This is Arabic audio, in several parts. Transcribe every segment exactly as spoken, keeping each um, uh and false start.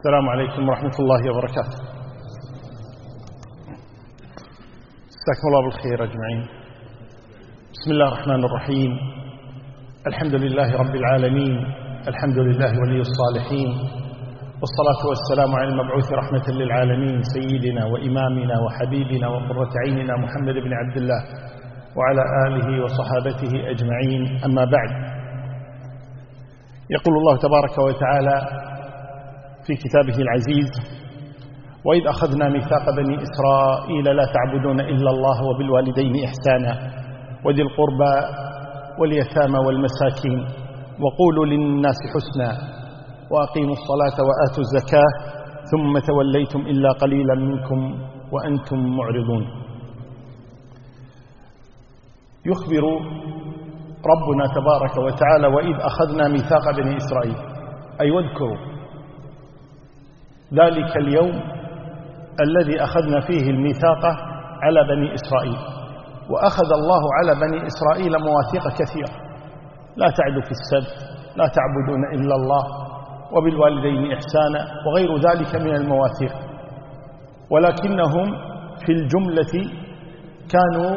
السلام عليكم ورحمة الله وبركاته. جزاكم الله بالخير أجمعين. بسم الله الرحمن الرحيم. الحمد لله رب العالمين، الحمد لله ولي الصالحين، والصلاة والسلام على المبعوث رحمة للعالمين سيدنا وإمامنا وحبيبنا وقرة عيننا محمد بن عبد الله وعلى آله وصحابته أجمعين، أما بعد. يقول الله تبارك وتعالى في كتابه العزيز: وإذ أخذنا ميثاق بني إسرائيل لا تعبدون إلا الله وبالوالدين إحسانا وذي القربى واليتامى والمساكين وقولوا للناس حسنا وأقيموا الصلاة وآتوا الزكاة ثم توليتم إلا قليلا منكم وأنتم معرضون. يخبر ربنا تبارك وتعالى: وإذ أخذنا ميثاق بني إسرائيل، أي واذكروا ذلك اليوم الذي أخذنا فيه الميثاق على بني إسرائيل. وأخذ الله على بني إسرائيل مواثيق كثيرة: لا تعدوا في السبت، لا تعبدون إلا الله، وبالوالدين إحسانا، وغير ذلك من المواثيق. ولكنهم في الجملة كانوا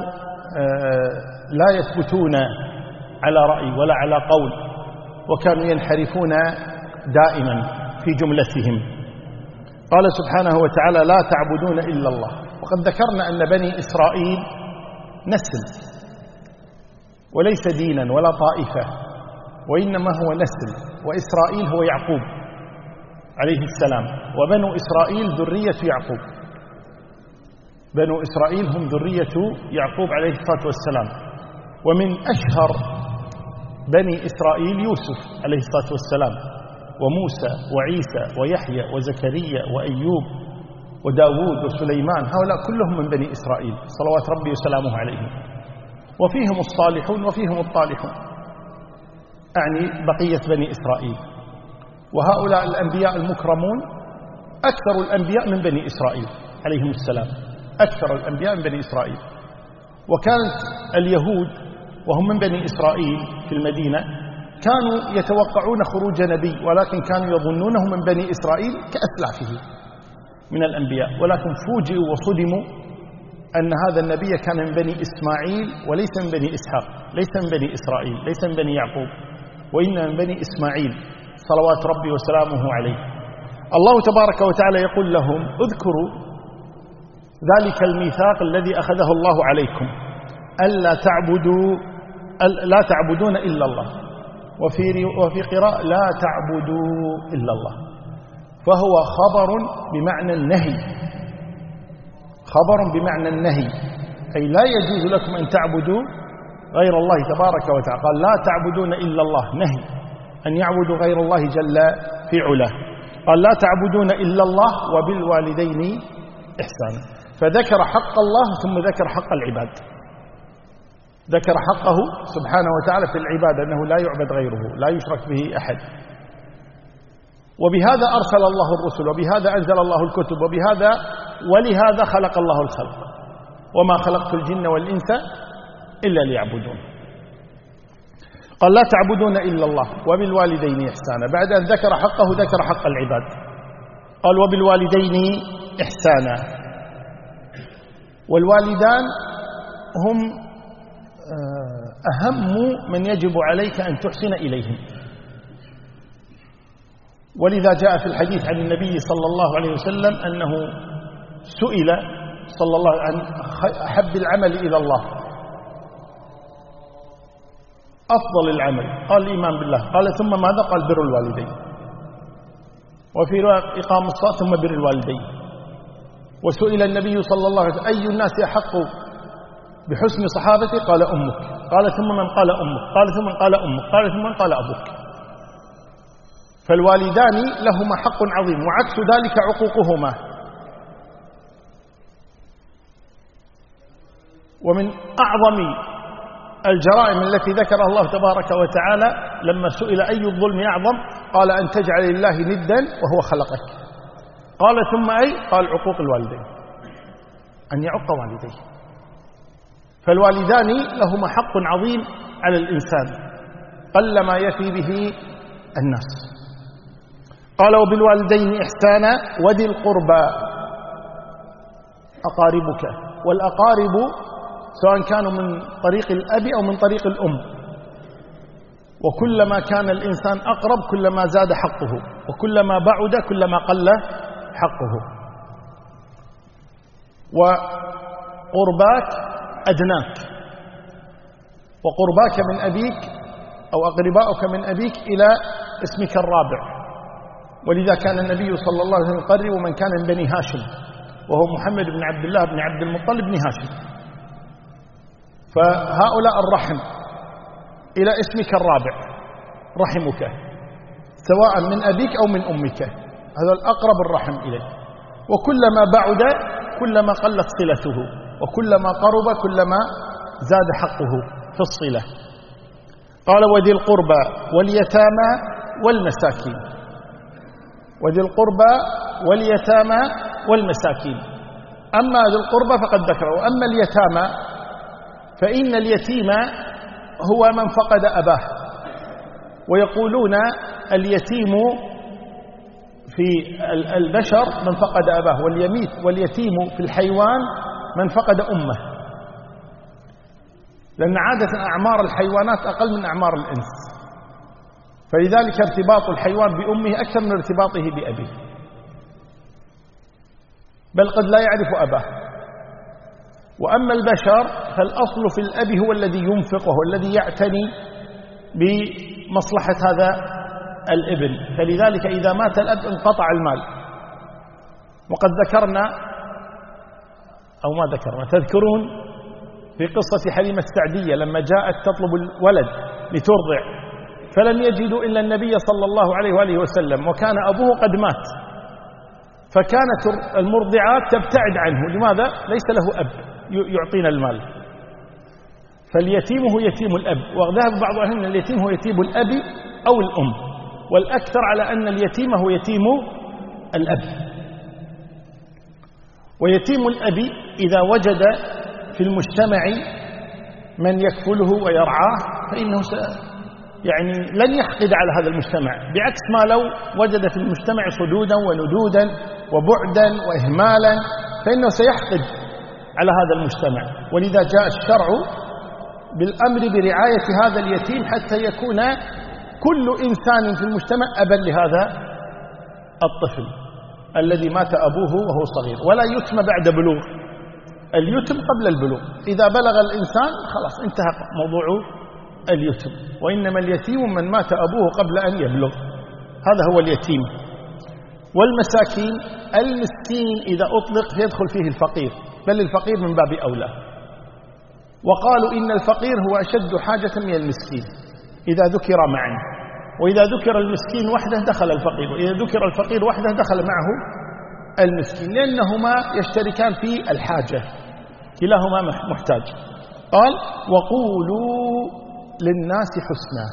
لا يثبتون على رأي ولا على قول، وكانوا ينحرفون دائما في جملتهم. قال سبحانه وتعالى: لا تعبدون إلا الله. وقد ذكرنا أن بني إسرائيل نسل وليس دينا ولا طائفة، وإنما هو نسل، وإسرائيل هو يعقوب عليه السلام، وبنو إسرائيل ذرية يعقوب. بنو إسرائيل هم ذرية يعقوب عليه الصلاة والسلام. ومن أشهر بني إسرائيل يوسف عليه الصلاة والسلام، وموسى وعيسى ويحيى وزكريا وأيوب وداود وسليمان، هؤلاء كلهم من بني إسرائيل صلوات ربي وسلامه عليهم. وفيهم الصالحون وفيهم الطالحون، أعني بقية بني إسرائيل. وهؤلاء الأنبياء المكرمون أكثر الأنبياء من بني إسرائيل عليهم السلام، أكثر الأنبياء من بني إسرائيل. وكانت اليهود وهم من بني إسرائيل في المدينة كانوا يتوقعون خروج نبي، ولكن كانوا يظنونه من بني إسرائيل كأسلافه من الأنبياء، ولكن فوجئوا وصدموا أن هذا النبي كان من بني إسماعيل وليس من بني إسحاق، ليس من بني إسرائيل، ليس من بني يعقوب، وإنما من بني إسماعيل صلوات ربي وسلامه عليه. الله تبارك وتعالى يقول لهم: اذكروا ذلك الميثاق الذي أخذه الله عليكم ألا تعبدوا لا تعبدون إلا الله، وفي وفي قراءة لا تعبدوا إلا الله. فهو خبر بمعنى النهي، خبر بمعنى النهي، أي لا يجوز لكم أن تعبدوا غير الله تبارك وتعالى. قال: لا تعبدون إلا الله، نهي أن يعبدوا غير الله جل في علاه. قال: لا تعبدون إلا الله وبالوالدين إحسانا. فذكر حق الله ثم ذكر حق العباد، ذكر حقه سبحانه وتعالى في العبادة أنه لا يعبد غيره، لا يشرك به أحد. وبهذا أرسل الله الرسل، وبهذا أنزل الله الكتب، وبهذا ولهذا خلق الله الخلق: وما خلقت الجن والإنس إلا ليعبدون. قال: لا تعبدون إلا الله وبالوالدين إحسانا. بعد أن ذكر حقه ذكر حق العباد، قال: وبالوالدين إحسانا. والوالدان هم أهم من يجب عليك أن تحسن إليهم. ولذا جاء في الحديث عن النبي صلى الله عليه وسلم أنه سئل صلى الله عن أحب العمل إلى الله، أفضل العمل، قال: الإيمان بالله. قال: ثم ماذا؟ قال: بر الوالدين. وفي رواية: إقام الصلاة ثم بر الوالدين. وسئل النبي صلى الله عليه وسلم: أي الناس أحق بحسن صحابتي؟ قال: أمك. قال: ثم من؟ قال: أمك. قال: ثم من؟ قال: أمك. قال: ثم من؟ قال: أبوك. فالوالدان لهما حق عظيم، وعكس ذلك عقوقهما. ومن أعظم الجرائم التي ذكرها الله تبارك وتعالى لما سئل أي الظلم أعظم، قال: أن تجعل لله ندا وهو خلقك. قال: ثم أي؟ قال: عقوق الوالدين، أن يعق والديه. فالوالدان لهما حق عظيم على الإنسان قل ما يفي به الناس. قال وبالوالدين إحسانا وذي القربى أقاربك، والأقارب سواء كانوا من طريق الأب أو من طريق الأم، وكلما كان الإنسان أقرب كلما زاد حقه، وكلما بعد كلما قل حقه. وقرباك أدناك، وقرباك من أبيك أو أقرباؤك من أبيك إلى اسمك الرابع. ولذا كان النبي صلى الله عليه وسلم يقرب من كان من بني هاشم، وهو محمد بن عبد الله بن عبد المطلب بن هاشم. فهؤلاء الرحم إلى اسمك الرابع رحمك، سواء من أبيك أو من أمك، هذا الأقرب الرحم إليه. وكلما بعد كلما قلت صلته، وكلما قرب كلما زاد حقه في الصلة. قال وذي القربى واليتامى والمساكين، وذي القربى واليتامى والمساكين. أما ذي القربى فقد ذكره، وأما اليتامى فإن اليتيم هو من فقد أباه، ويقولون اليتيم في البشر من فقد أباه، واليميت واليتيم في الحيوان من فقد أمه، لأن عادة أعمار الحيوانات أقل من أعمار الإنس، فلذلك ارتباط الحيوان بأمه أكثر من ارتباطه بأبيه، بل قد لا يعرف أباه. وأما البشر فالأصل في الأب هو الذي ينفق، وهو الذي يعتني بمصلحة هذا الابن، فلذلك إذا مات الأب انقطع المال. وقد ذكرنا أو ما ذكرنا تذكرون في قصة حليمة السعدية لما جاءت تطلب الولد لترضع، فلم يجدوا إلا النبي صلى الله عليه وآله وسلم، وكان أبوه قد مات، فكانت المرضعات تبتعد عنه. لماذا؟ ليس له أب يعطينا المال. فاليتيم هو يتيم الأب، وذهب بعض أهل أن اليتيم هو يتيم الأب أو الأم، والأكثر على أن اليتيم هو يتيم الأب. ويتيم الأب إذا وجد في المجتمع من يكفله ويرعاه فإنه يعني لن يحقد على هذا المجتمع، بعكس ما لو وجد في المجتمع صدودا وندودا وبعدا وإهمالا فإنه سيحقد على هذا المجتمع. ولذا جاء الشرع بالأمر برعاية هذا اليتيم حتى يكون كل إنسان في المجتمع أبا لهذا الطفل الذي مات أبوه وهو صغير. ولا يتم بعد بلوغ، اليتم قبل البلوغ، إذا بلغ الإنسان خلاص انتهى موضوع اليتم، وإنما اليتيم من مات أبوه قبل أن يبلغ، هذا هو اليتيم. والمساكين، المسكين إذا أطلق يدخل فيه الفقير، بل الفقير من باب أولى. وقالوا إن الفقير هو أشد حاجة من المسكين إذا ذكر معا، وإذا ذكر المسكين وحده دخل الفقير، وإذا ذكر الفقير وحده دخل معه المسكين، لأنهما يشتركان في الحاجة، كلاهما محتاج. قال وقولوا للناس حسنا،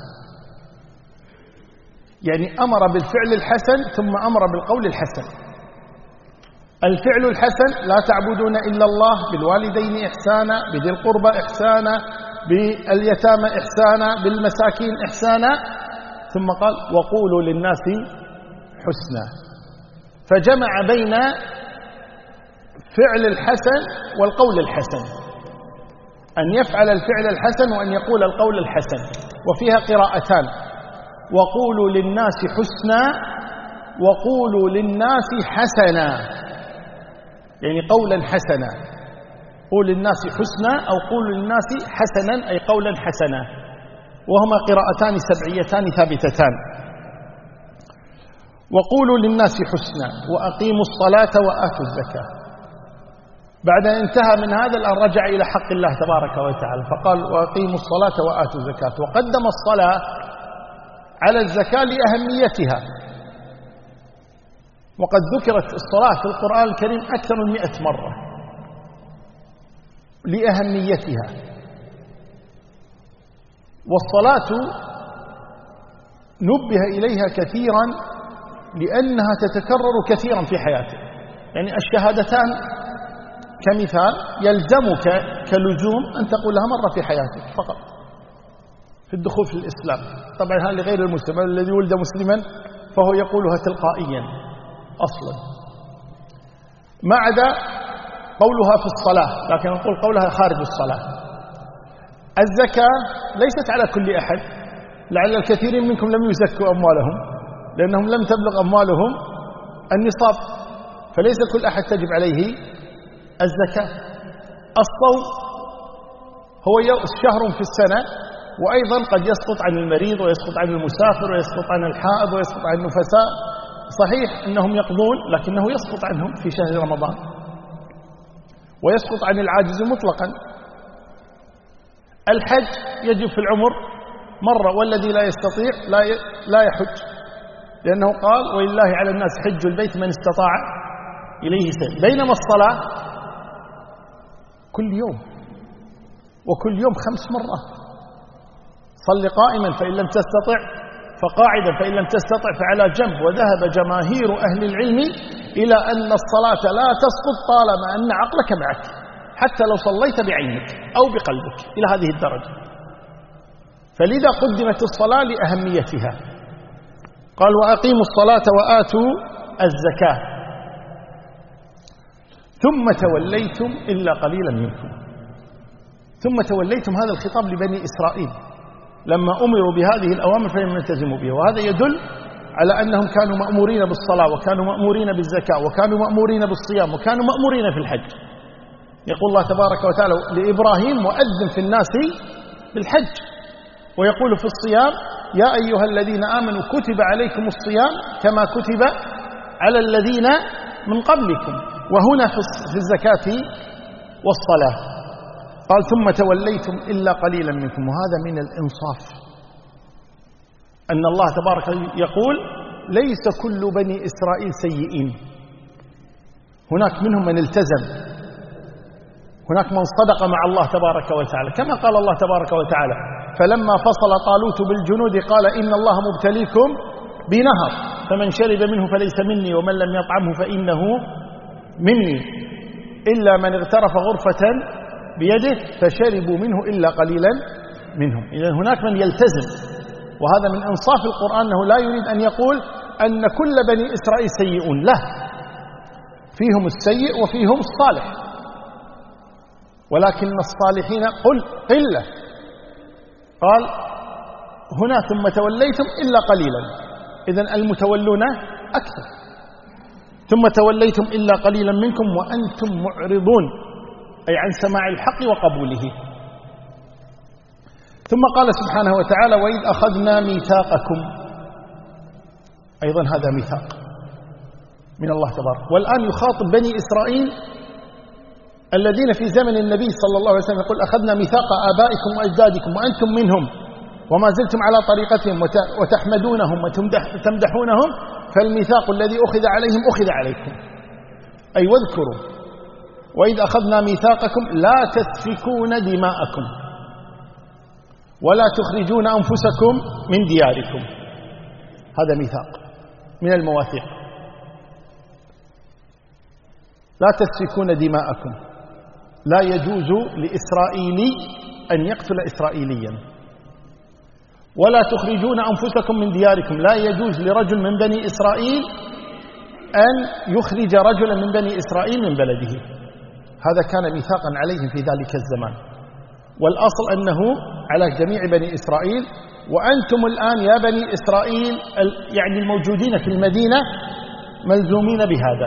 يعني أمر بالفعل الحسن ثم أمر بالقول الحسن. الفعل الحسن لا تعبدون إلا الله، بالوالدين إحسانا، بذي القربى إحسانا، باليتامى إحسانا، بالمساكين إحسانا، ثم قال وقولوا للناس حسنا، فجمع بين فعل الحسن والقول الحسن، أن يفعل الفعل الحسن وأن يقول القول الحسن. وفيها قراءتان، وقولوا للناس حسنا وقولوا للناس حسنا، يعني قولا حسنا، قول للناس حسنا أو قول للناس حسنا أي قولا حسنا، وهما قراءتان سبعيتان ثابتتان. وقولوا للناس حسنا وأقيموا الصلاة وآتوا الزكاة. بعد أن انتهى من هذا الآن رجع إلى حق الله تبارك وتعالى فقال وأقيموا الصلاة وآتوا الزكاة، وقدم الصلاة على الزكاة لأهميتها. وقد ذكرت الصلاة في القرآن الكريم أكثر من مئة مرة لأهميتها. والصلاة نبه إليها كثيرا لأنها تتكرر كثيرا في حياتك، يعني الشهادتان كمثال يلزمك كلزوم أن تقولها مرة في حياتك فقط في الدخول في الإسلام. طبعا هذا لغير المسلم، الذي ولد مسلما فهو يقولها تلقائيا أصلا، ما عدا قولها في الصلاة، لكن نقول قولها خارج الصلاة. الزكاة ليست على كل أحد، لعل الكثيرين منكم لم يزكوا أموالهم لأنهم لم تبلغ أموالهم النصاب، فليس كل أحد تجب عليه الزكاة. الصوم هو شهر في السنة، وأيضا قد يسقط عن المريض ويسقط عن المسافر ويسقط عن الحائض ويسقط عن النفساء. صحيح أنهم يقضون، لكنه يسقط عنهم في شهر رمضان، ويسقط عن العاجز مطلقا. الحج يجب في العمر مرة، والذي لا يستطيع لا لا يحج، لأنه قال ولله على الناس حج البيت من استطاع إليه سبيلا. بينما الصلاة كل يوم، وكل يوم خمس مرات. صل قائما فإن لم تستطع فقاعدا فإن لم تستطع فعلى جنب. وذهب جماهير أهل العلم إلى أن الصلاة لا تسقط طالما أن عقلك معك، حتى لو صليت بعينك أو بقلبك إلى هذه الدرجة. فلذا قدمت الصلاة لأهميتها. قال وأقيموا الصلاة وآتوا الزكاة ثم توليتم إلا قليلا منكم. ثم توليتم، هذا الخطاب لبني إسرائيل لما أمروا بهذه الأوامر فلم يلتزموا بها، وهذا يدل على أنهم كانوا مأمورين بالصلاة، وكانوا مأمورين بالزكاة، وكانوا مأمورين بالصيام، وكانوا مأمورين في الحج. يقول الله تبارك وتعالى لإبراهيم وأذن في الناس بالحج، ويقول في الصيام يا أيها الذين آمنوا كتب عليكم الصيام كما كتب على الذين من قبلكم. وهنا في الزكاة والصلاة قال ثم توليتم إلا قليلا منكم. وهذا من الإنصاف، أن الله تبارك يقول ليس كل بني إسرائيل سيئين، هناك منهم من التزم، هناك من صدق مع الله تبارك وتعالى، كما قال الله تبارك وتعالى فلما فصل طالوت بالجنود قال إن الله مبتليكم بنهر فمن شرب منه فليس مني ومن لم يطعمه فإنه مني إلا من اغترف غرفة بيده فشربوا منه إلا قليلا منهم. إذن هناك من يلتزم، وهذا من إنصاف القرآن أنه لا يريد أن يقول أن كل بني إسرائيل سيئون، لا، فيهم السيء وفيهم الصالح، ولكن الصالحين قل قلة. قال هنا ثم توليتم إلا قليلا، إذن المتولون أكثر. ثم توليتم إلا قليلا منكم وأنتم معرضون، أي عن سماع الحق وقبوله. ثم قال سبحانه وتعالى وإذ أخذنا ميثاقكم، أيضا هذا ميثاق من الله تبارك. والآن يخاطب بني إسرائيل الذين في زمن النبي صلى الله عليه وسلم، يقول أخذنا ميثاق آبائكم وأجدادكم وأنتم منهم وما زلتم على طريقتهم وتحمدونهم وتمدحونهم، فالميثاق الذي أخذ عليهم أخذ عليكم. أي واذكروا وإذ أخذنا ميثاقكم لا تسفكون دماءكم ولا تخرجون أنفسكم من دياركم. هذا ميثاق من المواثيق، لا تسفكون دماءكم، لا يجوز لإسرائيلي أن يقتل إسرائيليا، ولا تخرجون أنفسكم من دياركم، لا يجوز لرجل من بني إسرائيل أن يخرج رجلا من بني إسرائيل من بلده. هذا كان ميثاقا عليهم في ذلك الزمان، والأصل أنه على جميع بني إسرائيل. وأنتم الآن يا بني إسرائيل يعني الموجودين في المدينة ملزومين بهذا.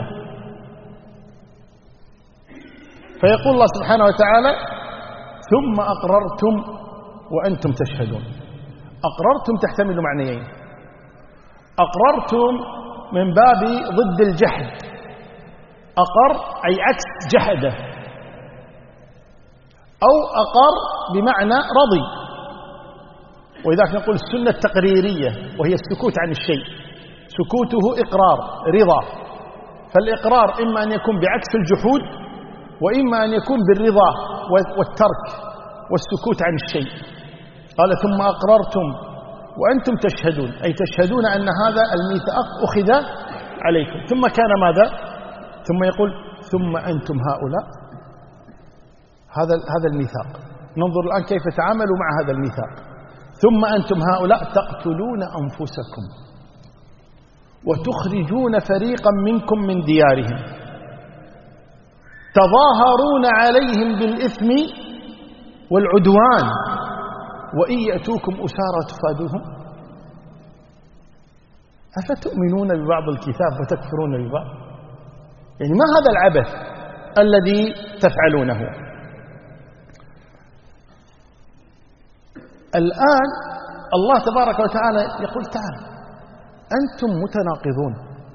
فيقول الله سبحانه وتعالى ثم أقررتم وأنتم تشهدون. أقررتم تحتمل معنيين، أقررتم من باب ضد الجحد، أقر أي عكس جحده، أو أقر بمعنى رضي، ولذلك نقول السنة التقريرية وهي السكوت عن الشيء، سكوته إقرار رضا. فالإقرار إما أن يكون بعكس الجحود، وإما أن يكون بالرضا والترك والسكوت عن الشيء. قال ثم أقررتم وأنتم تشهدون، أي تشهدون أن هذا الميثاق أخذ عليكم. ثم كان ماذا؟ ثم يقول ثم أنتم هؤلاء، هذا هذا الميثاق. ننظر الآن كيف تعاملوا مع هذا الميثاق. ثم أنتم هؤلاء تقتلون أنفسكم، وتخرجون فريقا منكم من ديارهم تظاهرون عليهم بالإثم والعدوان وإن يأتوكم أسارى تفادوهم أفتؤمنون ببعض الكتاب وتكفرون ببعض؟ يعني ما هذا العبث الذي تفعلونه؟ الآن الله تبارك وتعالى يقول تعالى أنتم متناقضون،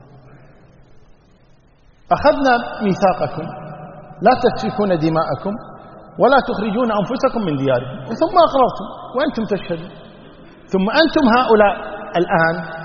أخذنا ميثاقكم لا تسفكون دماءكم ولا تخرجون أنفسكم من دياركم ثم أقررتم وأنتم تشهدون، ثم أنتم هؤلاء الآن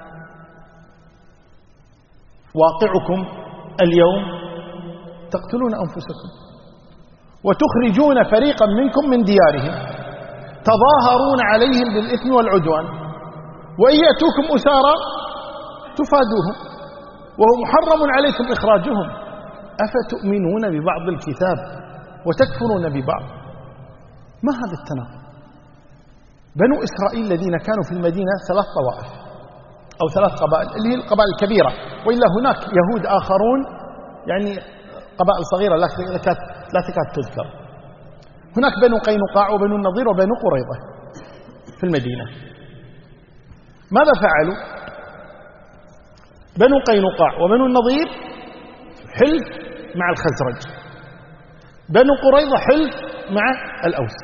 واقعكم اليوم تقتلون أنفسكم وتخرجون فريقا منكم من ديارهم تظاهرون عليهم بالإثم والعدوان وإن يأتوكم أسارى تفادوهم وهو محرم عليكم إخراجهم أفتؤمنون ببعض الكتاب وتكفرون ببعض؟ ما هذا التناقض؟ بنو إسرائيل الذين كانوا في المدينة ثلاث طوائف أو ثلاث قبائل اللي هي القبائل الكبيرة، وإلا هناك يهود آخرون يعني قبائل صغيرة لا تكاد تذكر. هناك بنو قينقاع وبنو النضير وبنو قريظة في المدينة. ماذا فعلوا؟ بنو قينقاع وبنو النضير حلف مع الخزرج، بنو قريظة حلف مع الأوس،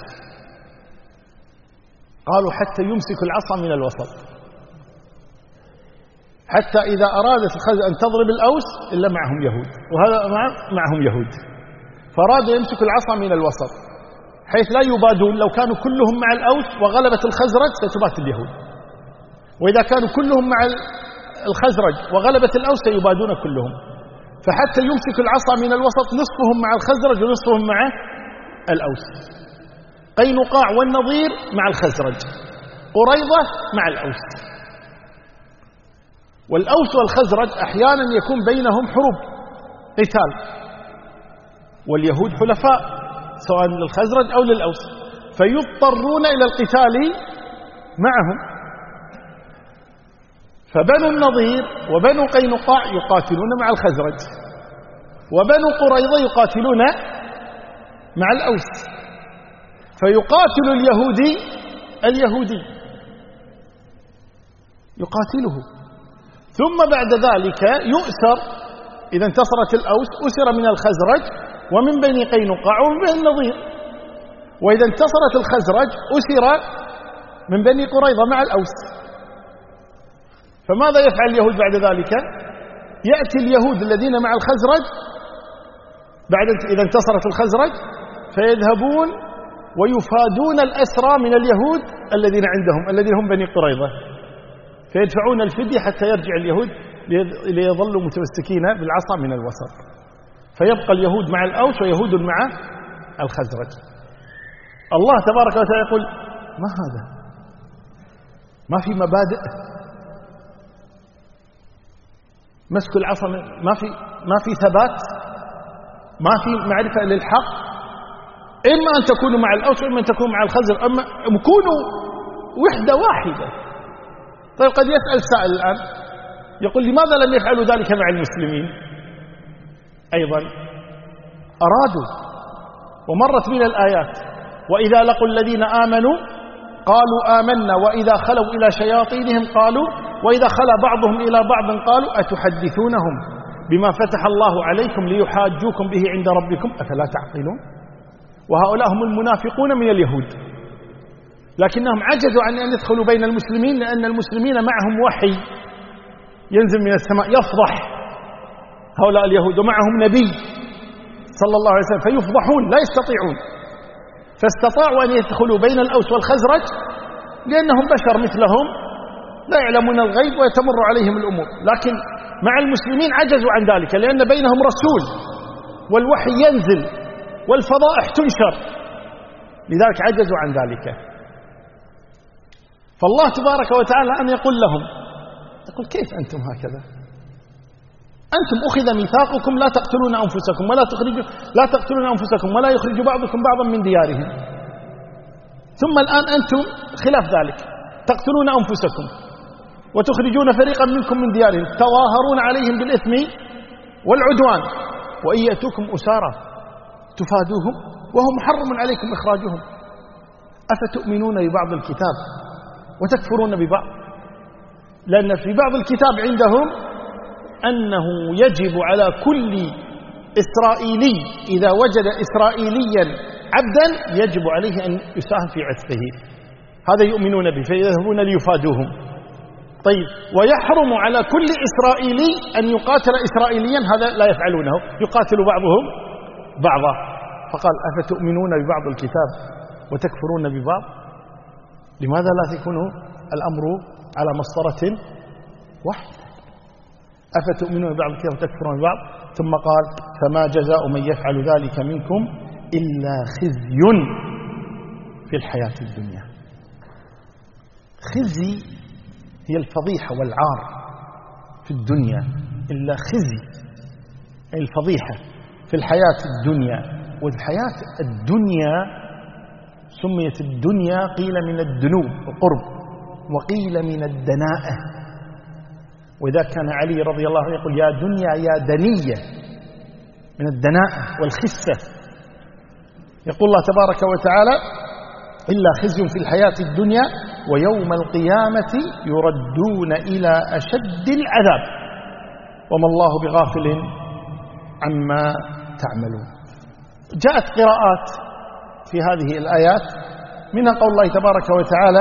قالوا حتى يمسك العصا من الوسط، حتى إذا أرادت الخزرج أن تضرب الأوس إلا معهم يهود وهذا معهم يهود، فأرادوا يمسكوا العصا من الوسط حيث لا يبادون. لو كانوا كلهم مع الأوس وغلبت الخزرج ستبات اليهود، وإذا كانوا كلهم مع الخزرج وغلبت الأوس سيبادون كلهم، فحتى يمسكوا العصا من الوسط نصفهم مع الخزرج ونصفهم مع الأوس. قينقاع والنضير مع الخزرج، قريظة مع الأوس. والأوس والخزرج أحيانا يكون بينهم حروب قتال، واليهود حلفاء سواء للخزرج أو للأوس، فيضطرون إلى القتال معهم. فبنو النضير وبنو قينقاع يقاتلون مع الخزرج، وبنو قريظة يقاتلون مع الأوس، فيقاتل اليهودي اليهودي يقاتله، ثم بعد ذلك يؤسر. إذا انتصرت الأوس أسر من الخزرج ومن بني قينقاع ومن بني النضير، وإذا انتصرت الخزرج أسر من بني قريظة مع الأوس. فماذا يفعل اليهود بعد ذلك؟ يأتي اليهود الذين مع الخزرج بعد إذا انتصرت الخزرج فيذهبون ويفادون الأسرى من اليهود الذين عندهم الذين هم بني قريظة، فيدفعون الفدية حتى يرجع اليهود ليظلوا متمسكين بالعصا من الوسط، فيبقى اليهود مع الأوس ويهود مع الخزرج. الله تبارك وتعالى يقول ما هذا؟ ما في مبادئ، مسك العصا ما في ما في ثبات، ما في معرفة للحق. إما أن تكونوا مع الأوس وإما أن تكونوا مع الخزرج، أما كونوا وحدة واحدة. طيب قد يسأل سائل الآن يقول لماذا لم يفعلوا ذلك مع المسلمين؟ أيضا أرادوا، ومرت من الآيات وإذا لقوا الذين آمنوا قالوا آمنا وإذا خلوا إلى شياطينهم قالوا وإذا خلا بعضهم إلى بعض قالوا أتحدثونهم بما فتح الله عليكم ليحاجوكم به عند ربكم أفلا تعقلون. وهؤلاء هم المنافقون من اليهود، لكنهم عجزوا عن أن يدخلوا بين المسلمين لأن المسلمين معهم وحي ينزل من السماء يفضح هؤلاء اليهود، ومعهم نبي صلى الله عليه وسلم فيفضحون لا يستطيعون، فاستطاعوا أن يدخلوا بين الأوس والخزرج لأنهم بشر مثلهم لا يعلمون الغيب ويتمر عليهم الأمور. لكن مع المسلمين عجزوا عن ذلك لأن بينهم رسول والوحي ينزل والفضائح تنشر، لذلك عجزوا عن ذلك. فالله تبارك وتعالى أن يقول لهم يقول كيف أنتم هكذا؟ أنتم أخذ ميثاقكم لا تقتلون أنفسكم ولا تخرجوا لا تقتلون أنفسكم ولا يخرج بعضكم بعضا من ديارهم، ثم الآن أنتم خلاف ذلك تقتلون أنفسكم. وتخرجون فريقا منكم من ديارهم تظاهرون عليهم بالإثم والعدوان وإن يأتوكم أسارى تفادوهم وهو محرم عليكم إخراجهم أفتؤمنون ببعض الكتاب وتكفرون ببعض. لأن في بعض الكتاب عندهم أنه يجب على كل إسرائيلي إذا وجد إسرائيليا عبدا يجب عليه أن يساهم في عتقه، هذا يؤمنون به فيذهبون ليفادوهم. طيب ويحرم على كل إسرائيلي أن يقاتل إسرائيليا، هذا لا يفعلونه، يقاتل بعضهم بعضا. فقال أفتؤمنون ببعض الكتاب وتكفرون ببعض؟ لماذا لا يكون الأمر على مسطرة واحدة؟ أفتؤمنون ببعض الكتاب وتكفرون ببعض. ثم قال فما جزاء من يفعل ذلك منكم إلا خزي في الحياة الدنيا. خزي هي الفضيحة والعار في الدنيا، إلا خزي أي الفضيحة في الحياة الدنيا. والحياة الدنيا سميت الدنيا قيل من الدنو القرب وقيل من الدناءة. وإذا كان علي رضي الله عنه يقول يا دنيا يا دنية من الدناءة والخسة. يقول الله تبارك وتعالى إلا خزي في الحياة الدنيا ويوم القيامة يردون إلى أشد العذاب وما الله بغافل عما تعملون. جاءت قراءات في هذه الآيات منها قول الله تبارك وتعالى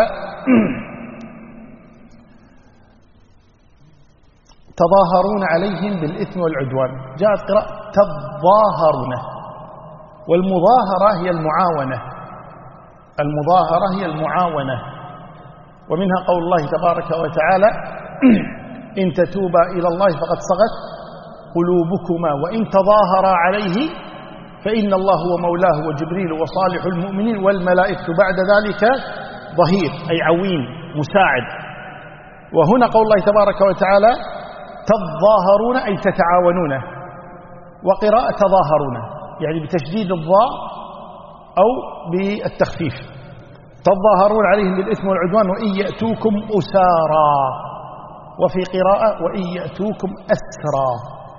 تظاهرون عليهم بالإثم والعدوان، جاءت قراءة تظاهرون، والمظاهرة هي المعاونة، المظاهرة هي المعاونة. ومنها قول الله تبارك وتعالى إن تتوبا إلى الله فقد صغت قلوبكما وإن تظاهرا عليه فإن الله هو مولاه وجبريل وصالح المؤمنين والملائكة بعد ذلك ظهير أي عوين مساعد. وهنا قول الله تبارك وتعالى تظاهرون أي تتعاونون، وقراءة تظاهرون يعني بتشديد الضاء أو بالتخفيف. تظاهرون عليهم بالإثم والعدوان وإن يأتوكم أسارا، وفي قراءة وإن يأتوكم أسرا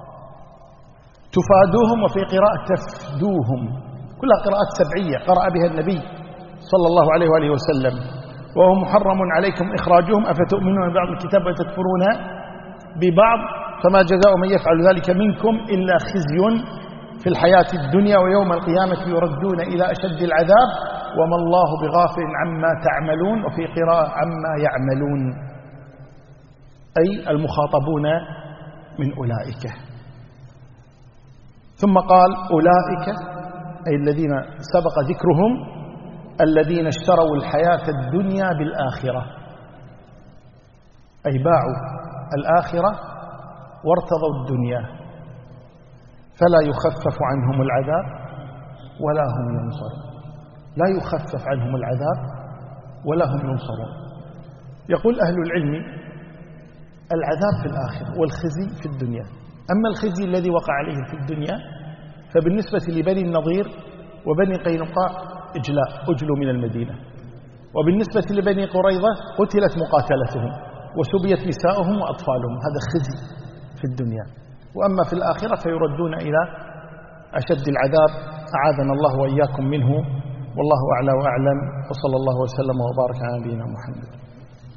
تفادوهم، وفي قراءة تفدوهم. كلها قراءات سبعية قرأ بها النبي صلى الله عليه وآله وسلم. وهو محرم عليكم إخراجهم أفتؤمنون ببعض الكتاب وتكفرون ببعض فما جزاء من يفعل ذلك منكم إلا خزي في الحياة الدنيا ويوم القيامة يردون إلى أشد العذاب وما الله بغافل عما تعملون، وفي قراءة عما يعملون أي المخاطبون من أولئك. ثم قال أولئك أي الذين سبق ذكرهم الذين اشتروا الحياة الدنيا بالآخرة، أي باعوا الآخرة وارتضوا الدنيا، فلا يخفف عنهم العذاب ولا هم ينصرون. لا يخفف عنهم العذاب ولا هم ينصرون. يقول أهل العلم العذاب في الآخرة والخزي في الدنيا. أما الخزي الذي وقع عليهم في الدنيا فبالنسبة لبني النضير وبني قينقاع إجلاء أجلوا من المدينة، وبالنسبة لبني قريظة قتلت مقاتلتهم وسبيت نساؤهم وأطفالهم، هذا خزي في الدنيا. وأما في الآخرة فيردون إلى أشد العذاب، أعاذنا الله وإياكم منه، والله أعلى وأعلم، وصلى الله وسلم وبارك على نبينا محمد.